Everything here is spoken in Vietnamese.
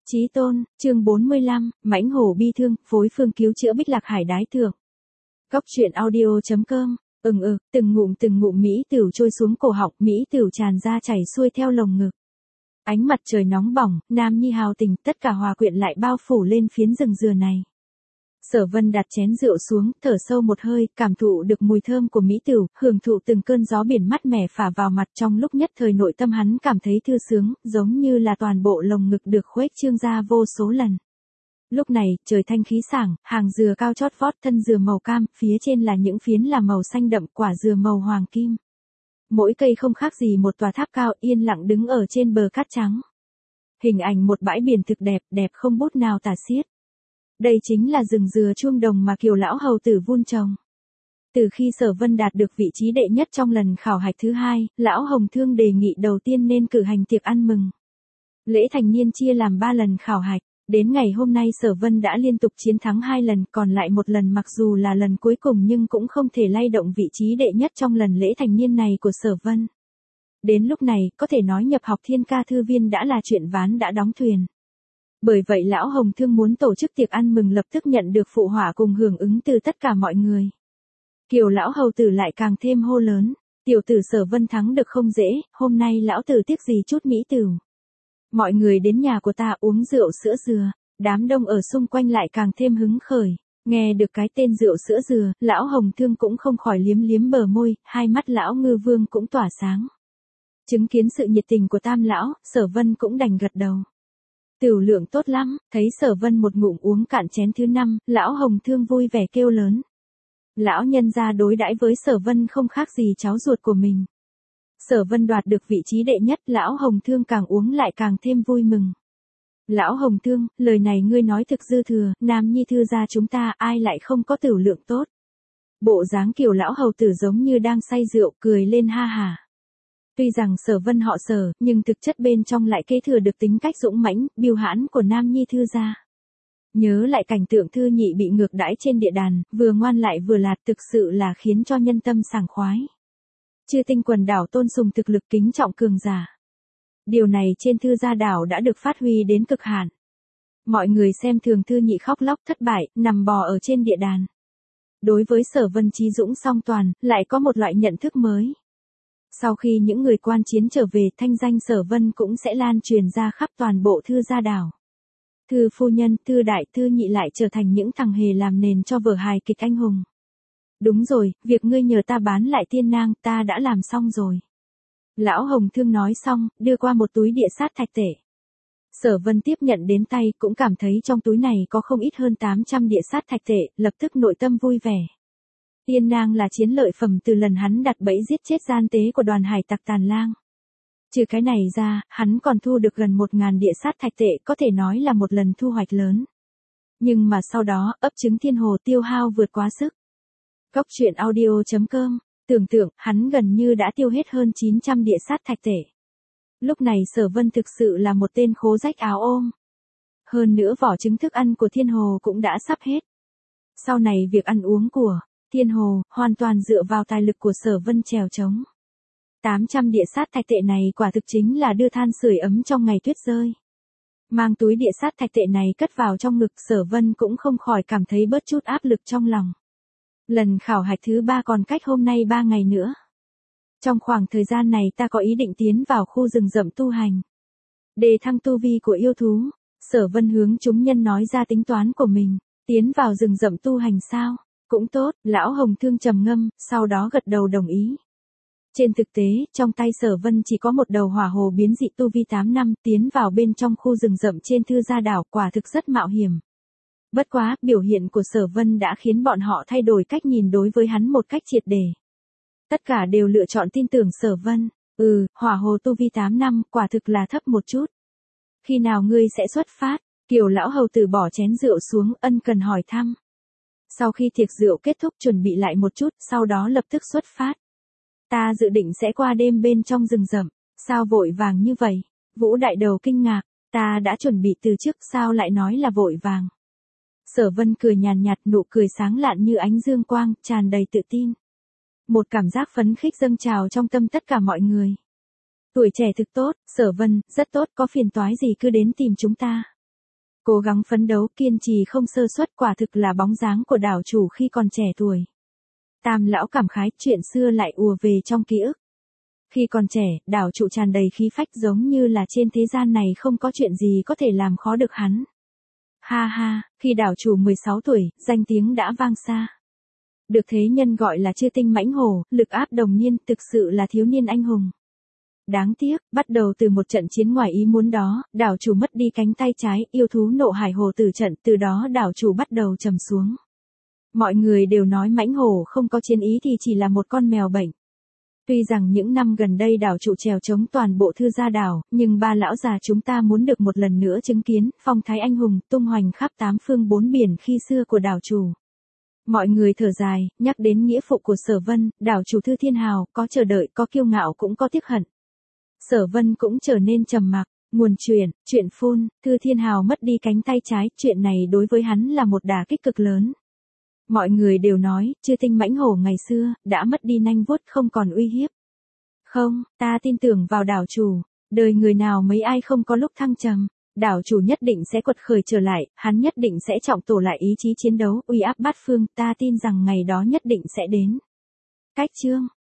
Chí tôn, chương 45, mãnh hổ bi thương, phối phương cứu chữa Bích Lạc Hải đái thượng. Góc truyện audio.com, từng ngụm mỹ tửu trôi xuống cổ họng, mỹ tửu tràn ra chảy xuôi theo lồng ngực. Ánh mặt trời nóng bỏng, nam nhi hào tình, tất cả hòa quyện lại bao phủ lên phiến rừng dừa này. Sở Vân đặt chén rượu xuống, thở sâu một hơi, cảm thụ được mùi thơm của mỹ tửu, hưởng thụ từng cơn gió biển mát mẻ phả vào mặt, trong lúc nhất thời nội tâm hắn cảm thấy thư sướng, giống như là toàn bộ lồng ngực được khuếch trương ra vô số lần. Lúc này, trời thanh khí sảng, hàng dừa cao chót vót, thân dừa màu cam, phía trên là những phiến là màu xanh đậm, quả dừa màu hoàng kim. Mỗi cây không khác gì một tòa tháp cao yên lặng đứng ở trên bờ cát trắng. Hình ảnh một bãi biển thực đẹp, đẹp không bút nào tả xiết. Đây chính là rừng dừa chuông đồng mà Kiều lão hầu tử vun trồng. Từ khi Sở Vân đạt được vị trí đệ nhất trong lần khảo hạch thứ hai, lão Hồng Thương đề nghị đầu tiên nên cử hành tiệc ăn mừng. Lễ thành niên chia làm 3 lần khảo hạch, đến ngày hôm nay Sở Vân đã liên tục chiến thắng 2 lần, còn lại một lần mặc dù là lần cuối cùng nhưng cũng không thể lay động vị trí đệ nhất trong lần lễ thành niên này của Sở Vân. Đến lúc này, có thể nói nhập học Thiên Ca thư viên đã là chuyện ván đã đóng thuyền. Bởi vậy lão Hồng Thương muốn tổ chức tiệc ăn mừng lập tức nhận được phụ họa cùng hưởng ứng từ tất cả mọi người. Kiều lão hầu tử lại càng thêm hô lớn, tiểu tử Sở Vân thắng được không dễ, hôm nay lão tử tiếc gì chút mỹ tửu. Mọi người đến nhà của ta uống rượu sữa dừa, đám đông ở xung quanh lại càng thêm hứng khởi, nghe được cái tên rượu sữa dừa, lão Hồng Thương cũng không khỏi liếm liếm bờ môi, hai mắt lão Ngư Vương cũng tỏa sáng. Chứng kiến sự nhiệt tình của tam lão, Sở Vân cũng đành gật đầu. Tửu lượng tốt lắm, thấy Sở Vân một ngụm uống cạn chén thứ 5, lão Hồng Thương vui vẻ kêu lớn. Lão nhân gia đối đãi với Sở Vân không khác gì cháu ruột của mình. Sở Vân đoạt được vị trí đệ nhất, lão Hồng Thương càng uống lại càng thêm vui mừng. Lão Hồng Thương, lời này ngươi nói thực dư thừa, nam nhi thư gia chúng ta ai lại không có tửu lượng tốt. Bộ dáng Kiều lão hầu tử giống như đang say rượu, cười lên ha hà. Tuy rằng Sở Vân họ Sở, nhưng thực chất bên trong lại kế thừa được tính cách dũng mãnh, biêu hãn của nam nhi thư gia. Nhớ lại cảnh tượng thư nhị bị ngược đãi trên địa đàn, vừa ngoan lại vừa lạt, thực sự là khiến cho nhân tâm sảng khoái. Chư tinh quần đảo tôn sùng thực lực kính trọng cường giả. Điều này trên thư gia đảo đã được phát huy đến cực hạn. Mọi người xem thường thư nhị khóc lóc thất bại, nằm bò ở trên địa đàn. Đối với Sở Vân trí dũng song toàn, lại có một loại nhận thức mới. Sau khi những người quan chiến trở về, thanh danh Sở Vân cũng sẽ lan truyền ra khắp toàn bộ thư gia đảo. Thư phu nhân, thư đại, thư nhị lại trở thành những thằng hề làm nền cho vở hài kịch anh hùng. Đúng rồi, việc ngươi nhờ ta bán lại tiên nang, ta đã làm xong rồi. Lão Hồng Thương nói xong, đưa qua một túi địa sát thạch tệ. Sở Vân tiếp nhận đến tay, cũng cảm thấy trong túi này có không ít hơn 800 địa sát thạch tệ, lập tức nội tâm vui vẻ. Tiên nang là chiến lợi phẩm từ lần hắn đặt bẫy giết chết gian tế của đoàn hải tặc Tàn Lang. Trừ cái này ra, hắn còn thu được gần 1000 địa sát thạch tệ, có thể nói là một lần thu hoạch lớn. Nhưng mà sau đó, ấp trứng thiên hồ tiêu hao vượt quá sức. Góc truyện audio.com, tưởng tượng, hắn gần như đã tiêu hết hơn 900 địa sát thạch tệ. Lúc này Sở Vân thực sự là một tên khố rách áo ôm. Hơn nữa vỏ trứng thức ăn của thiên hồ cũng đã sắp hết. Sau này việc ăn uống của thiên hồ hoàn toàn dựa vào tài lực của Sở Vân trèo trống. 800 địa sát thạch tệ này quả thực chính là đưa than sưởi ấm trong ngày tuyết rơi. Mang túi địa sát thạch tệ này cất vào trong ngực, Sở Vân cũng không khỏi cảm thấy bớt chút áp lực trong lòng. Lần khảo hạch thứ 3 còn cách hôm nay 3 ngày nữa. Trong khoảng thời gian này ta có ý định tiến vào khu rừng rậm tu hành. Đề thăng tu vi của yêu thú, Sở Vân hướng chúng nhân nói ra tính toán của mình. Tiến vào rừng rậm tu hành sao? Cũng tốt, lão Hồng Thương trầm ngâm, sau đó gật đầu đồng ý. Trên thực tế, trong tay Sở Vân chỉ có một đầu hỏa hồ biến dị tu vi 8 năm, tiến vào bên trong khu rừng rậm trên thư gia đảo, quả thực rất mạo hiểm. Bất quá, biểu hiện của Sở Vân đã khiến bọn họ thay đổi cách nhìn đối với hắn một cách triệt để. Tất cả đều lựa chọn tin tưởng Sở Vân. Hỏa hồ tu vi 8 năm, quả thực là thấp một chút. Khi nào ngươi sẽ xuất phát? Kiều lão hầu tử bỏ chén rượu xuống, ân cần hỏi thăm. Sau khi tiệc rượu kết thúc chuẩn bị lại một chút, sau đó lập tức xuất phát. Ta dự định sẽ qua đêm bên trong rừng rậm. Sao vội vàng như vậy? Vũ đại đầu kinh ngạc. Ta đã chuẩn bị từ trước, sao lại nói là vội vàng? Sở Vân cười nhàn nhạt, nụ cười sáng lạn như ánh dương quang, tràn đầy tự tin. Một cảm giác phấn khích dâng trào trong tâm tất cả mọi người. Tuổi trẻ thực tốt, Sở Vân, rất tốt, có phiền toái gì cứ đến tìm chúng ta. Cố gắng phấn đấu kiên trì không sơ suất quả thực là bóng dáng của đảo chủ khi còn trẻ tuổi. Tam lão cảm khái chuyện xưa lại ùa về trong ký ức. Khi còn trẻ, đảo chủ tràn đầy khí phách giống như là trên thế gian này không có chuyện gì có thể làm khó được hắn. Ha ha, khi đảo chủ 16 tuổi, danh tiếng đã vang xa. Được thế nhân gọi là chư tinh mãnh hổ, lực áp đồng niên, thực sự là thiếu niên anh hùng. Đáng tiếc, bắt đầu từ một trận chiến ngoài ý muốn đó, đảo chủ mất đi cánh tay trái, yêu thú nộ hải hồ tử trận, từ đó đảo chủ bắt đầu trầm xuống. Mọi người đều nói mãnh hổ không có chiến ý thì chỉ là một con mèo bệnh. Tuy rằng những năm gần đây đảo chủ trèo chống toàn bộ thư gia đảo, nhưng ba lão già chúng ta muốn được một lần nữa chứng kiến phong thái anh hùng tung hoành khắp tám phương bốn biển khi xưa của đảo chủ. Mọi người thở dài, nhắc đến nghĩa phụ của Sở Vân, đảo chủ Thư Thiên Hào, có chờ đợi, có kiêu ngạo cũng có tiếc hận. Sở Vân cũng trở nên trầm mặc. Nguồn chuyện phun, Thư Thiên Hào mất đi cánh tay trái, chuyện này đối với hắn là một đả kích cực lớn. Mọi người đều nói, chư tinh mãnh hổ ngày xưa, đã mất đi nanh vuốt không còn uy hiếp. Không, ta tin tưởng vào đảo chủ, đời người nào mấy ai không có lúc thăng trầm. Đảo chủ nhất định sẽ quật khởi trở lại, hắn nhất định sẽ trọng tổ lại ý chí chiến đấu, uy áp bát phương, ta tin rằng ngày đó nhất định sẽ đến. Cách chương